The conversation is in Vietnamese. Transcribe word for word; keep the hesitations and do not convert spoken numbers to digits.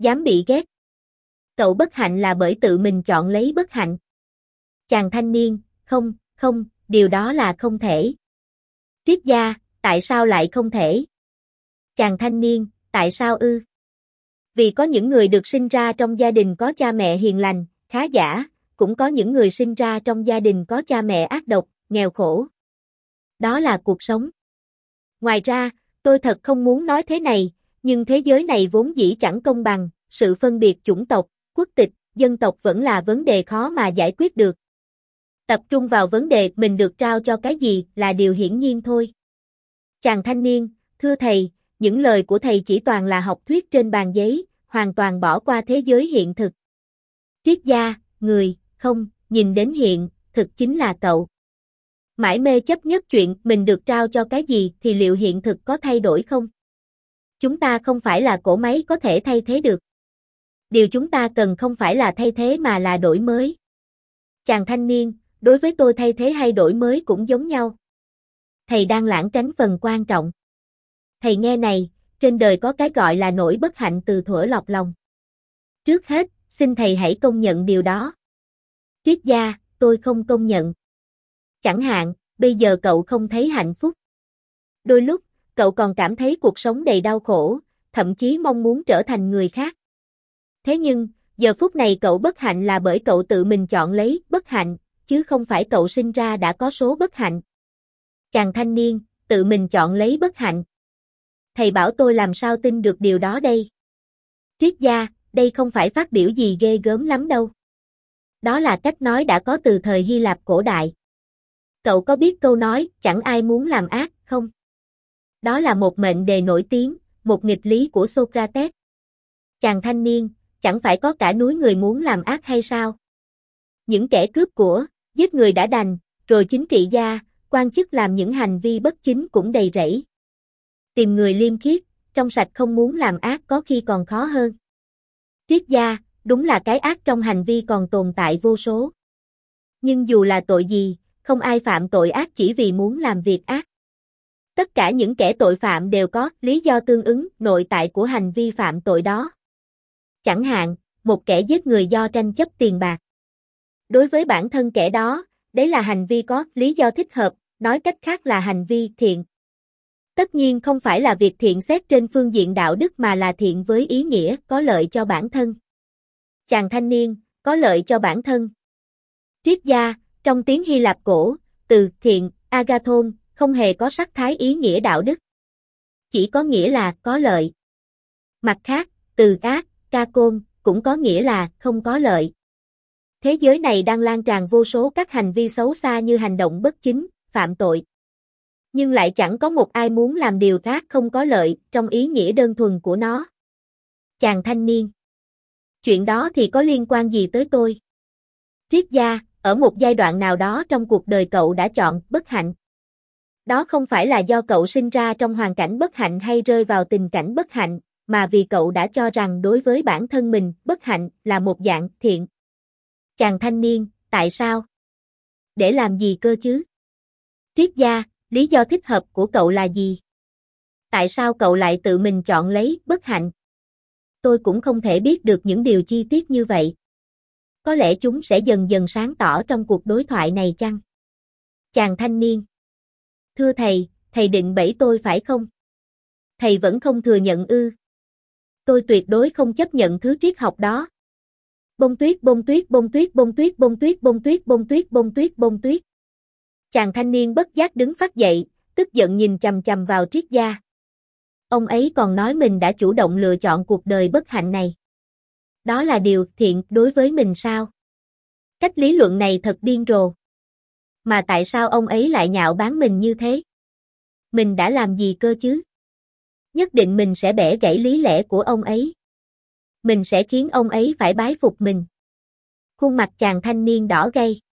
Dám bị ghét. Cậu bất hạnh là bởi tự mình chọn lấy bất hạnh. Chàng thanh niên, không, không, điều đó là không thể. Triết gia, tại sao lại không thể? Chàng thanh niên, tại sao ư? Vì có những người được sinh ra trong gia đình có cha mẹ hiền lành, khá giả, cũng có những người sinh ra trong gia đình có cha mẹ ác độc, nghèo khổ. Đó là cuộc sống. Ngoài ra, tôi thật không muốn nói thế này, nhưng thế giới này vốn dĩ chẳng công bằng, sự phân biệt chủng tộc, quốc tịch, dân tộc vẫn là vấn đề khó mà giải quyết được. Tập trung vào vấn đề mình được trao cho cái gì là điều hiển nhiên thôi. Chàng thanh niên, thưa thầy, những lời của thầy chỉ toàn là học thuyết trên bàn giấy, hoàn toàn bỏ qua thế giới hiện thực. Triết gia, người, không, nhìn đến hiện, thực chính là cậu. Mãi mê chấp nhất chuyện mình được trao cho cái gì thì liệu hiện thực có thay đổi không? Chúng ta không phải là cỗ máy có thể thay thế được. Điều chúng ta cần không phải là thay thế mà là đổi mới. Chàng thanh niên, đối với tôi thay thế hay đổi mới cũng giống nhau. Thầy đang lảng tránh phần quan trọng. Thầy nghe này, trên đời có cái gọi là nỗi bất hạnh từ thuở lọt lòng. Trước hết, xin thầy hãy công nhận điều đó. Triết gia, tôi không công nhận. Chẳng hạn, bây giờ cậu không thấy hạnh phúc. Đôi lúc, cậu còn cảm thấy cuộc sống đầy đau khổ, thậm chí mong muốn trở thành người khác. Thế nhưng, giờ phút này cậu bất hạnh là bởi cậu tự mình chọn lấy bất hạnh, chứ không phải cậu sinh ra đã có số bất hạnh. Chàng thanh niên, tự mình chọn lấy bất hạnh. Thầy bảo tôi làm sao tin được điều đó đây? Triết gia, đây không phải phát biểu gì ghê gớm lắm đâu. Đó là cách nói đã có từ thời Hy Lạp cổ đại. Cậu có biết câu nói, chẳng ai muốn làm ác, không? Đó là một mệnh đề nổi tiếng, một nghịch lý của Socrates. Chàng thanh niên, chẳng phải có cả núi người muốn làm ác hay sao? Những kẻ cướp của, giết người đã đành, rồi chính trị gia, quan chức làm những hành vi bất chính cũng đầy rẫy. Tìm người liêm khiết, trong sạch không muốn làm ác có khi còn khó hơn. Triết gia, đúng là cái ác trong hành vi còn tồn tại vô số. Nhưng dù là tội gì, không ai phạm tội ác chỉ vì muốn làm việc ác. Tất cả những kẻ tội phạm đều có lý do tương ứng nội tại của hành vi phạm tội đó. Chẳng hạn, một kẻ giết người do tranh chấp tiền bạc. Đối với bản thân kẻ đó, đấy là hành vi có lý do thích hợp, nói cách khác là hành vi thiện. Tất nhiên không phải là việc thiện xét trên phương diện đạo đức mà là thiện với ý nghĩa có lợi cho bản thân. Chàng thanh niên, có lợi cho bản thân. Triết gia, trong tiếng Hy Lạp cổ, từ thiện, agathon, không hề có sắc thái ý nghĩa đạo đức. Chỉ có nghĩa là có lợi. Mặt khác, từ ác, kakon, cũng có nghĩa là không có lợi. Thế giới này đang lan tràn vô số các hành vi xấu xa như hành động bất chính, phạm tội. Nhưng lại chẳng có một ai muốn làm điều ác không có lợi trong ý nghĩa đơn thuần của nó. Chàng thanh niên. Chuyện đó thì có liên quan gì tới tôi? Triết gia, ở một giai đoạn nào đó trong cuộc đời cậu đã chọn bất hạnh. Đó không phải là do cậu sinh ra trong hoàn cảnh bất hạnh hay rơi vào tình cảnh bất hạnh, mà vì cậu đã cho rằng đối với bản thân mình, bất hạnh là một dạng thiện. Chàng thanh niên, tại sao? Để làm gì cơ chứ? Triết gia, lý do thích hợp của cậu là gì? Tại sao cậu lại tự mình chọn lấy bất hạnh? Tôi cũng không thể biết được những điều chi tiết như vậy. Có lẽ chúng sẽ dần dần sáng tỏ trong cuộc đối thoại này chăng? Chàng thanh niên. Thưa thầy, thầy định bẫy tôi phải không? Thầy vẫn không thừa nhận ư? Tôi tuyệt đối không chấp nhận thứ triết học đó. Bông tuyết bông tuyết bông tuyết bông tuyết bông tuyết bông tuyết bông tuyết bông tuyết bông tuyết. Chàng thanh niên bất giác đứng phắt dậy, tức giận nhìn chằm chằm vào triết gia. Ông ấy còn nói mình đã chủ động lựa chọn cuộc đời bất hạnh này. Đó là điều thiện đối với mình sao? Cách lý luận này thật điên rồ. Mà tại sao ông ấy lại nhạo báng mình như thế? Mình đã làm gì cơ chứ? Nhất định mình sẽ bẻ gãy lý lẽ của ông ấy. Mình sẽ khiến ông ấy phải bái phục mình. Khuôn mặt chàng thanh niên đỏ gay.